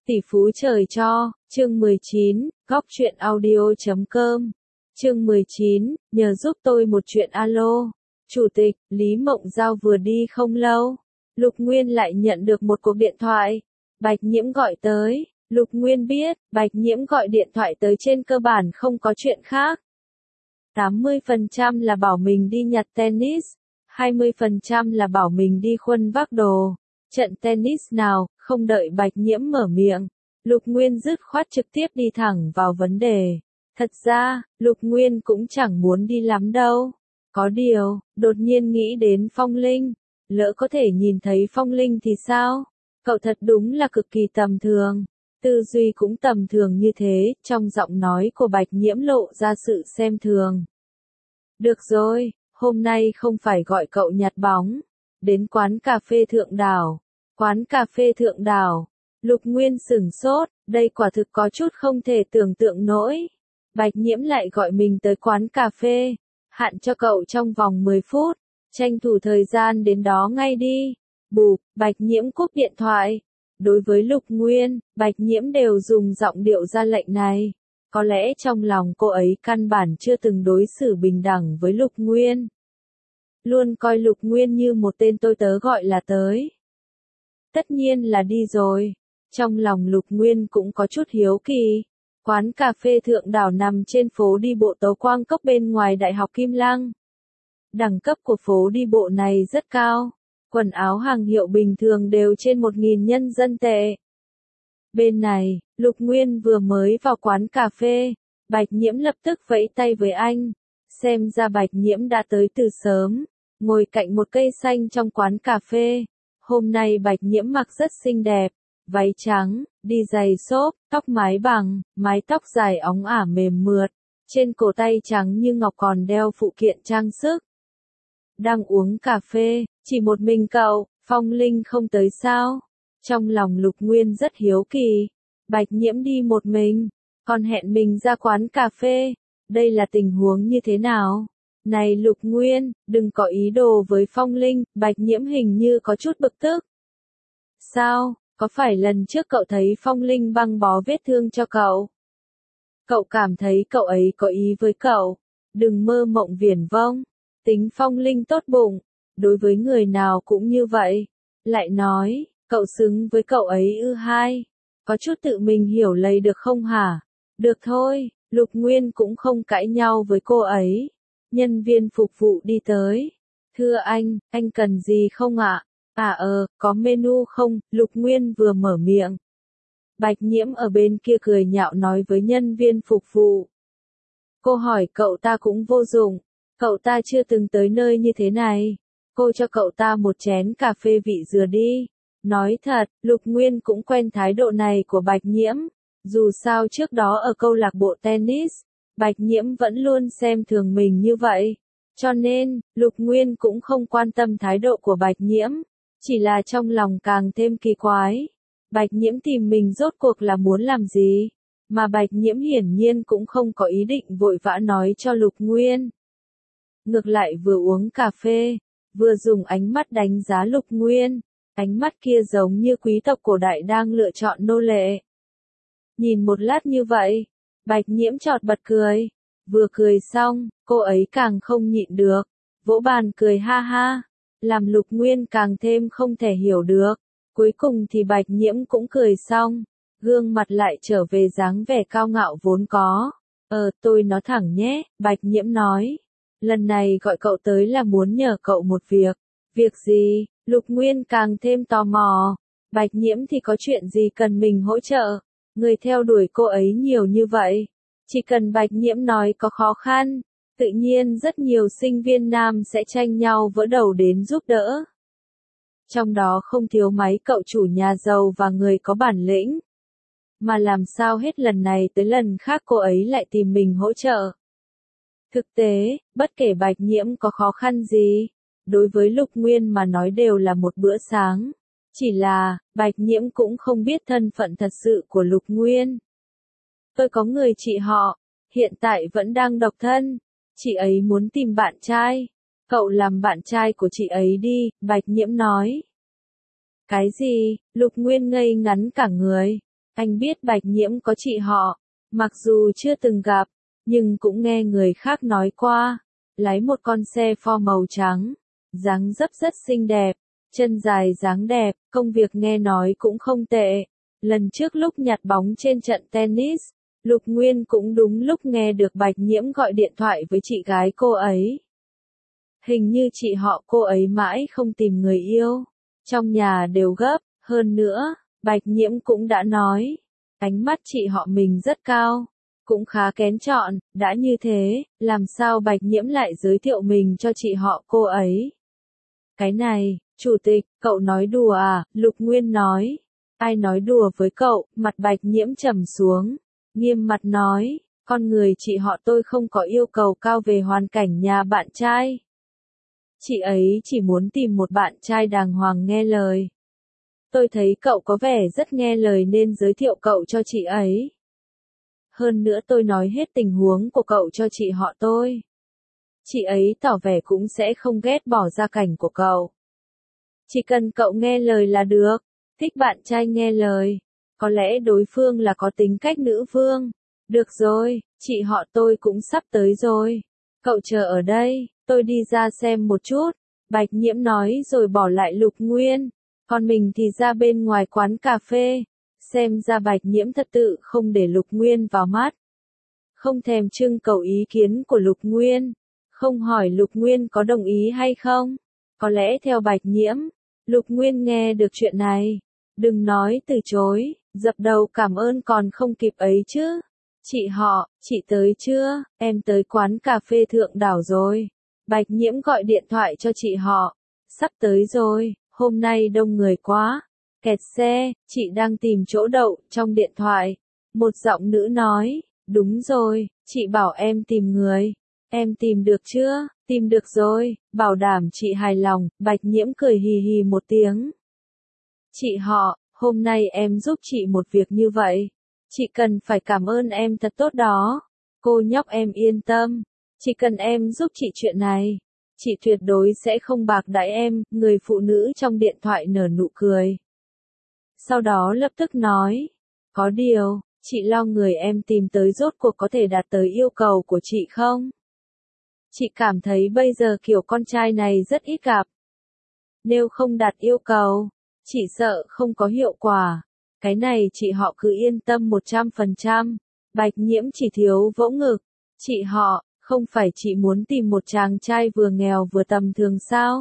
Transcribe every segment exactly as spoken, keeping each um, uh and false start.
Tỷ phú trời cho, chương mười chín, góc truyện audio chấm com. Chương mười chín, nhờ giúp tôi một chuyện alo. Chủ tịch, Lý Mộng Giao vừa đi không lâu. Lục Nguyên lại nhận được một cuộc điện thoại. Bạch Nhiễm gọi tới. Lục Nguyên biết, Bạch Nhiễm gọi điện thoại tới trên cơ bản không có chuyện khác. tám mươi phần trăm là bảo mình đi nhặt tennis, hai mươi phần trăm là bảo mình đi khuân vác đồ. Trận tennis nào, không đợi Bạch Nhiễm mở miệng. Lục Nguyên dứt khoát trực tiếp đi thẳng vào vấn đề. Thật ra, Lục Nguyên cũng chẳng muốn đi lắm đâu. Có điều, đột nhiên nghĩ đến Phong Linh. Lỡ có thể nhìn thấy Phong Linh thì sao? Cậu thật đúng là cực kỳ tầm thường. Tư duy cũng tầm thường như thế, trong giọng nói của Bạch Nhiễm lộ ra sự xem thường. Được rồi, hôm nay không phải gọi cậu nhặt bóng. Đến quán cà phê Thượng Đảo. Quán cà phê Thượng Đảo. Lục Nguyên sửng sốt, đây quả thực có chút không thể tưởng tượng nổi. Bạch Nhiễm lại gọi mình tới quán cà phê. Hạn cho cậu trong vòng mười phút. Tranh thủ thời gian đến đó ngay đi. Bụp, Bạch Nhiễm cúp điện thoại. Đối với Lục Nguyên, Bạch Nhiễm đều dùng giọng điệu ra lệnh này. Có lẽ trong lòng cô ấy căn bản chưa từng đối xử bình đẳng với Lục Nguyên. Luôn coi Lục Nguyên như một tên tôi tớ gọi là tới. Tất nhiên là đi rồi. Trong lòng Lục Nguyên cũng có chút hiếu kỳ. Quán cà phê Thượng Đảo nằm trên phố đi bộ Tấu Quang Cốc bên ngoài Đại học Kim Lăng. Đẳng cấp của phố đi bộ này rất cao. Quần áo hàng hiệu bình thường đều trên một nghìn nhân dân tệ. Bên này, Lục Nguyên vừa mới vào quán cà phê. Bạch Nhiễm lập tức vẫy tay với anh. Xem ra Bạch Nhiễm đã tới từ sớm. Ngồi cạnh một cây xanh trong quán cà phê. Hôm nay Bạch Nhiễm mặc rất xinh đẹp. Váy trắng, đi giày xốp, tóc mái bằng, mái tóc dài óng ả mềm mượt. Trên cổ tay trắng như ngọc còn đeo phụ kiện trang sức. Đang uống cà phê, chỉ một mình cậu, Phong Linh không tới sao? Trong lòng Lục Nguyên rất hiếu kỳ. Bạch Nhiễm đi một mình, còn hẹn mình ra quán cà phê. Đây là tình huống như thế nào? Này Lục Nguyên, đừng có ý đồ với Phong Linh, Bạch Nhiễm hình như có chút bực tức. Sao, có phải lần trước cậu thấy Phong Linh băng bó vết thương cho cậu? Cậu cảm thấy cậu ấy có ý với cậu? Đừng mơ mộng viển vông. Tính Phong Linh tốt bụng, đối với người nào cũng như vậy. Lại nói, cậu xứng với cậu ấy ư hai. Có chút tự mình hiểu lấy được không hả? Được thôi, Lục Nguyên cũng không cãi nhau với cô ấy. Nhân viên phục vụ đi tới. Thưa anh, anh cần gì không ạ? À ờ, có menu không? Lục Nguyên vừa mở miệng. Bạch Nhiễm ở bên kia cười nhạo nói với nhân viên phục vụ. Cô hỏi cậu ta cũng vô dụng. Cậu ta chưa từng tới nơi như thế này. Cô cho cậu ta một chén cà phê vị dừa đi. Nói thật, Lục Nguyên cũng quen thái độ này của Bạch Nhiễm. Dù sao trước đó ở câu lạc bộ tennis, Bạch Nhiễm vẫn luôn xem thường mình như vậy. Cho nên, Lục Nguyên cũng không quan tâm thái độ của Bạch Nhiễm. Chỉ là trong lòng càng thêm kỳ quái. Bạch Nhiễm tìm mình rốt cuộc là muốn làm gì? Mà Bạch Nhiễm hiển nhiên cũng không có ý định vội vã nói cho Lục Nguyên. Ngược lại vừa uống cà phê, vừa dùng ánh mắt đánh giá Lục Nguyên. Ánh mắt kia giống như quý tộc cổ đại đang lựa chọn nô lệ. Nhìn một lát như vậy, Bạch Nhiễm chọt bật cười. Vừa cười xong, cô ấy càng không nhịn được. Vỗ bàn cười ha ha. Làm Lục Nguyên càng thêm không thể hiểu được. Cuối cùng thì Bạch Nhiễm cũng cười xong. Gương mặt lại trở về dáng vẻ cao ngạo vốn có. Ờ, tôi nói thẳng nhé, Bạch Nhiễm nói. Lần này gọi cậu tới là muốn nhờ cậu một việc. Việc gì? Lục Nguyên càng thêm tò mò. Bạch Nhiễm thì có chuyện gì cần mình hỗ trợ? Người theo đuổi cô ấy nhiều như vậy. Chỉ cần Bạch Nhiễm nói có khó khăn, tự nhiên rất nhiều sinh viên nam sẽ tranh nhau vỡ đầu đến giúp đỡ. Trong đó không thiếu mấy cậu chủ nhà giàu và người có bản lĩnh. Mà làm sao hết lần này tới lần khác cô ấy lại tìm mình hỗ trợ. Thực tế, bất kể Bạch Nhiễm có khó khăn gì, đối với Lục Nguyên mà nói đều là một bữa sáng. Chỉ là, Bạch Nhiễm cũng không biết thân phận thật sự của Lục Nguyên. Tôi có người chị họ, hiện tại vẫn đang độc thân. Chị ấy muốn tìm bạn trai. Cậu làm bạn trai của chị ấy đi, Bạch Nhiễm nói. Cái gì? Lục Nguyên ngây ngắn cả người. Anh biết Bạch Nhiễm có chị họ, mặc dù chưa từng gặp, nhưng cũng nghe người khác nói qua, lái một con xe Ford màu trắng, dáng dấp rất xinh đẹp, chân dài dáng đẹp, công việc nghe nói cũng không tệ. Lần trước lúc nhặt bóng trên trận tennis, Lục Nguyên cũng đúng lúc nghe được Bạch Nhiễm gọi điện thoại với chị gái cô ấy. Hình như chị họ cô ấy mãi không tìm người yêu, trong nhà đều gấp, hơn nữa, Bạch Nhiễm cũng đã nói, ánh mắt chị họ mình rất cao, cũng khá kén chọn, đã như thế, làm sao Bạch Nhiễm lại giới thiệu mình cho chị họ cô ấy. Cái này, chủ tịch, cậu nói đùa à, Lục Nguyên nói. Ai nói đùa với cậu, mặt Bạch Nhiễm trầm xuống, nghiêm mặt nói, con người chị họ tôi không có yêu cầu cao về hoàn cảnh nhà bạn trai. Chị ấy chỉ muốn tìm một bạn trai đàng hoàng nghe lời. Tôi thấy cậu có vẻ rất nghe lời nên giới thiệu cậu cho chị ấy. Hơn nữa tôi nói hết tình huống của cậu cho chị họ tôi. Chị ấy tỏ vẻ cũng sẽ không ghét bỏ gia cảnh của cậu. Chỉ cần cậu nghe lời là được, thích bạn trai nghe lời. Có lẽ đối phương là có tính cách nữ vương. Được rồi, chị họ tôi cũng sắp tới rồi. Cậu chờ ở đây, tôi đi ra xem một chút. Bạch Nhiễm nói rồi bỏ lại Lục Nguyên. Còn mình thì ra bên ngoài quán cà phê. Xem ra Bạch Nhiễm thật tự không để Lục Nguyên vào mắt. Không thèm trưng cầu ý kiến của Lục Nguyên. Không hỏi Lục Nguyên có đồng ý hay không. Có lẽ theo Bạch Nhiễm, Lục Nguyên nghe được chuyện này. Đừng nói từ chối, dập đầu cảm ơn còn không kịp ấy chứ. Chị họ, chị tới chưa? Em tới quán cà phê Thượng Đảo rồi. Bạch Nhiễm gọi điện thoại cho chị họ. Sắp tới rồi, hôm nay đông người quá. Kẹt xe, chị đang tìm chỗ đậu, trong điện thoại. Một giọng nữ nói, đúng rồi, chị bảo em tìm người. Em tìm được chưa? Tìm được rồi, bảo đảm chị hài lòng. Bạch Nhiễm cười hì hì một tiếng. Chị họ, hôm nay em giúp chị một việc như vậy. Chị cần phải cảm ơn em thật tốt đó. Cô nhóc em yên tâm. Chỉ cần em giúp chị chuyện này, chị tuyệt đối sẽ không bạc đãi em. Người phụ nữ trong điện thoại nở nụ cười. Sau đó lập tức nói. Có điều, chị lo người em tìm tới rốt cuộc có thể đạt tới yêu cầu của chị không? Chị cảm thấy bây giờ kiểu con trai này rất ít gặp. Nếu không đạt yêu cầu, chỉ sợ không có hiệu quả. Cái này chị họ cứ yên tâm một trăm phần trăm. Bạch Nhiễm chỉ thiếu vỗ ngực. Chị họ, không phải chị muốn tìm một chàng trai vừa nghèo vừa tầm thường sao?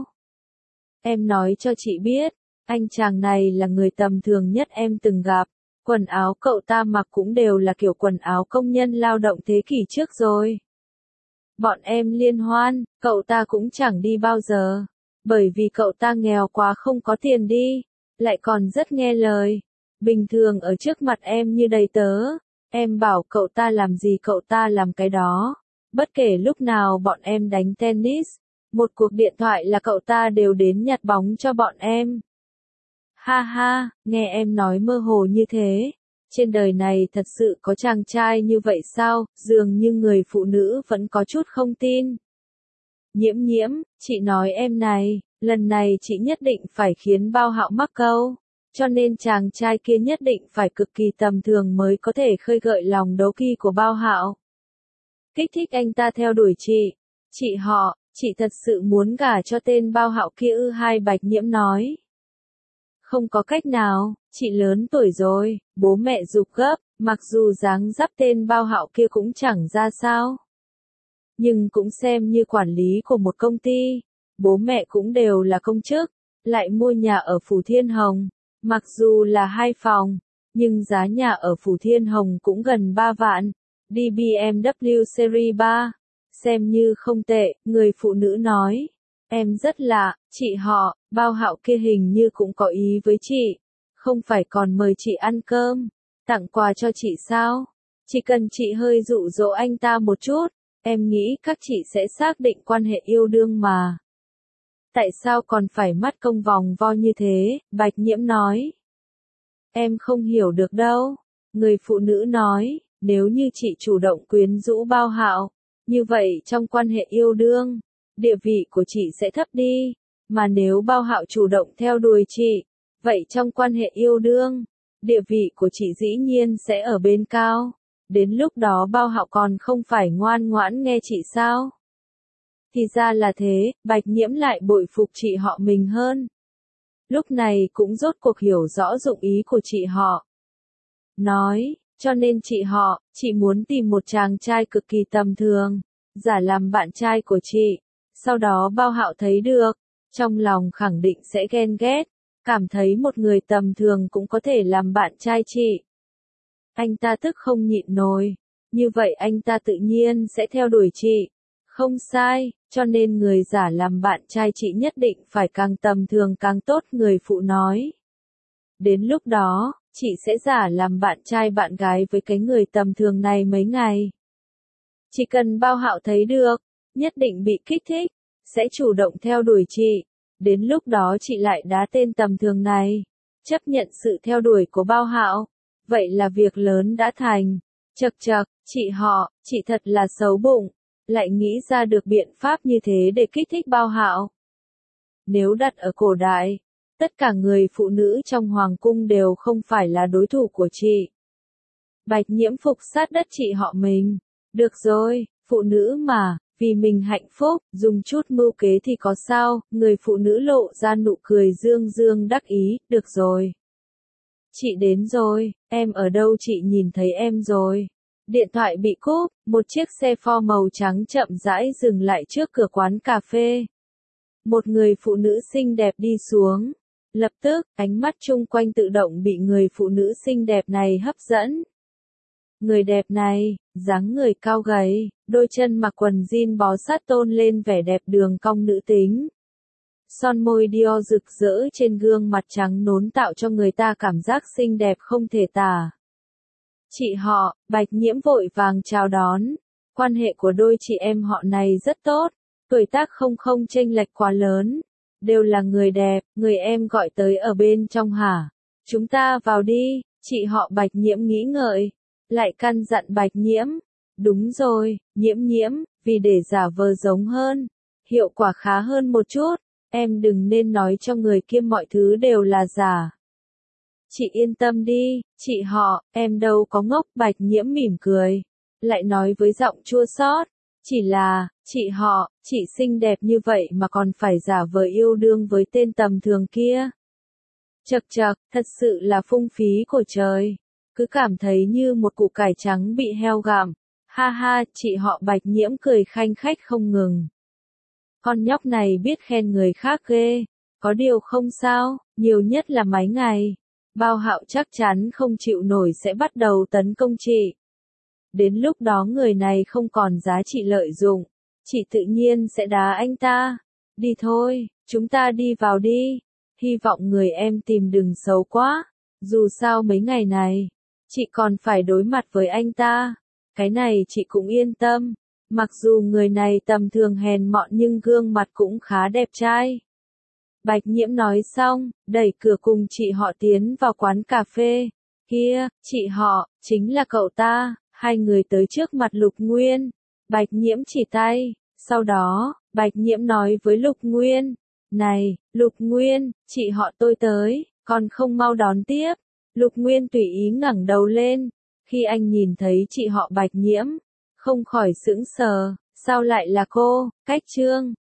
Em nói cho chị biết, anh chàng này là người tầm thường nhất em từng gặp. Quần áo cậu ta mặc cũng đều là kiểu quần áo công nhân lao động thế kỷ trước rồi. Bọn em liên hoan, cậu ta cũng chẳng đi bao giờ. Bởi vì cậu ta nghèo quá không có tiền đi. Lại còn rất nghe lời. Bình thường ở trước mặt em như đầy tớ. Em bảo cậu ta làm gì cậu ta làm cái đó. Bất kể lúc nào bọn em đánh tennis. Một cuộc điện thoại là cậu ta đều đến nhặt bóng cho bọn em. Ha ha, nghe em nói mơ hồ như thế. Trên đời này thật sự có chàng trai như vậy sao? Dường như người phụ nữ vẫn có chút không tin. Nhiễm nhiễm, chị nói em này, lần này chị nhất định phải khiến Bao Hạo mắc câu. Cho nên chàng trai kia nhất định phải cực kỳ tầm thường mới có thể khơi gợi lòng đố kỵ của Bao Hạo. Kích thích anh ta theo đuổi chị. Chị họ, chị thật sự muốn gả cho tên Bao Hạo kia ư? Hai Bạch Nhiễm nói. Không có cách nào, chị lớn tuổi rồi, bố mẹ giục gấp, mặc dù dáng dấp tên Bao Hạo kia cũng chẳng ra sao. Nhưng cũng xem như quản lý của một công ty, bố mẹ cũng đều là công chức, lại mua nhà ở Phủ Thiên Hồng, mặc dù là hai phòng, nhưng giá nhà ở Phủ Thiên Hồng cũng gần ba vạn, đi bê em vê Series ba, xem như không tệ, người phụ nữ nói. Em rất lạ, chị họ, Bao Hạo kia hình như cũng có ý với chị, không phải còn mời chị ăn cơm, tặng quà cho chị sao? Chỉ cần chị hơi dụ dỗ anh ta một chút, em nghĩ các chị sẽ xác định quan hệ yêu đương mà. Tại sao còn phải mắt công vòng vo như thế? Bạch Nhiễm nói. Em không hiểu được đâu. Người phụ nữ nói, nếu như chị chủ động quyến rũ Bao Hạo, như vậy trong quan hệ yêu đương, địa vị của chị sẽ thấp đi, mà nếu Bao Hạo chủ động theo đuổi chị, vậy trong quan hệ yêu đương, địa vị của chị dĩ nhiên sẽ ở bên cao. Đến lúc đó Bao Hạo còn không phải ngoan ngoãn nghe chị sao? Thì ra là thế, Bạch Nhiễm lại bội phục chị họ mình hơn. Lúc này cũng rốt cuộc hiểu rõ dụng ý của chị họ. Nói, cho nên chị họ, chị muốn tìm một chàng trai cực kỳ tầm thường, giả làm bạn trai của chị. Sau đó Bao Hạo thấy được, trong lòng khẳng định sẽ ghen ghét, cảm thấy một người tầm thường cũng có thể làm bạn trai chị. Anh ta tức không nhịn nổi, như vậy anh ta tự nhiên sẽ theo đuổi chị. Không sai, cho nên người giả làm bạn trai chị nhất định phải càng tầm thường càng tốt, người phụ nói. Đến lúc đó, chị sẽ giả làm bạn trai bạn gái với cái người tầm thường này mấy ngày. Chỉ cần Bao Hạo thấy được, nhất định bị kích thích, sẽ chủ động theo đuổi chị. Đến lúc đó chị lại đá tên tầm thường này, chấp nhận sự theo đuổi của Bao Hạo. Vậy là việc lớn đã thành. Chậc chậc, chị họ, chị thật là xấu bụng, lại nghĩ ra được biện pháp như thế để kích thích Bao Hạo. Nếu đặt ở cổ đại, tất cả người phụ nữ trong hoàng cung đều không phải là đối thủ của chị. Bạch Nhiễm phục sát đất chị họ mình. Được rồi, phụ nữ mà, vì mình hạnh phúc, dùng chút mưu kế thì có sao, người phụ nữ lộ ra nụ cười dương dương đắc ý, được rồi. Chị đến rồi, em ở đâu, chị nhìn thấy em rồi. Điện thoại bị cúp, một chiếc xe Ford màu trắng chậm rãi dừng lại trước cửa quán cà phê. Một người phụ nữ xinh đẹp đi xuống. Lập tức, ánh mắt chung quanh tự động bị người phụ nữ xinh đẹp này hấp dẫn. Người đẹp này, dáng người cao gầy, đôi chân mặc quần jean bó sát tôn lên vẻ đẹp đường cong nữ tính. Son môi Dior rực rỡ trên gương mặt trắng nón tạo cho người ta cảm giác xinh đẹp không thể tả. Chị họ, Bạch Nhiễm vội vàng chào đón. Quan hệ của đôi chị em họ này rất tốt, tuổi tác không không chênh lệch quá lớn. Đều là người đẹp, người em gọi tới ở bên trong hả? Chúng ta vào đi, chị họ Bạch Nhiễm nghĩ ngợi. Lại căn dặn Bạch Nhiễm. Đúng rồi, Nhiễm Nhiễm, vì để giả vờ giống hơn, hiệu quả khá hơn một chút, em đừng nên nói cho người kia mọi thứ đều là giả. Chị yên tâm đi, chị họ, em đâu có ngốc. Bạch Nhiễm mỉm cười, lại nói với giọng chua xót, chỉ là, chị họ, chị xinh đẹp như vậy mà còn phải giả vờ yêu đương với tên tầm thường kia. Chậc chậc, thật sự là phung phí của trời, cứ cảm thấy như một củ cải trắng bị heo gặm. Ha ha, chị họ Bạch Nhiễm cười khanh khách không ngừng. Con nhóc này biết khen người khác ghê, có điều không sao, nhiều nhất là mấy ngày. Bao Hạo chắc chắn không chịu nổi sẽ bắt đầu tấn công chị. Đến lúc đó người này không còn giá trị lợi dụng, chị tự nhiên sẽ đá anh ta. Đi thôi, chúng ta đi vào đi. Hy vọng người em tìm đừng xấu quá. Dù sao mấy ngày này, chị còn phải đối mặt với anh ta. Cái này chị cũng yên tâm. Mặc dù người này tầm thường hèn mọn nhưng gương mặt cũng khá đẹp trai. Bạch Nhiễm nói xong, đẩy cửa cùng chị họ tiến vào quán cà phê. Kia, chị họ, chính là cậu ta. Hai người tới trước mặt Lục Nguyên. Bạch Nhiễm chỉ tay. Sau đó, Bạch Nhiễm nói với Lục Nguyên. Này, Lục Nguyên, chị họ tôi tới, còn không mau đón tiếp. Lục Nguyên tùy ý ngẩng đầu lên. Khi anh nhìn thấy chị họ Bạch Nhiễm, không khỏi sững sờ. Sao lại là cô, Cách Trương?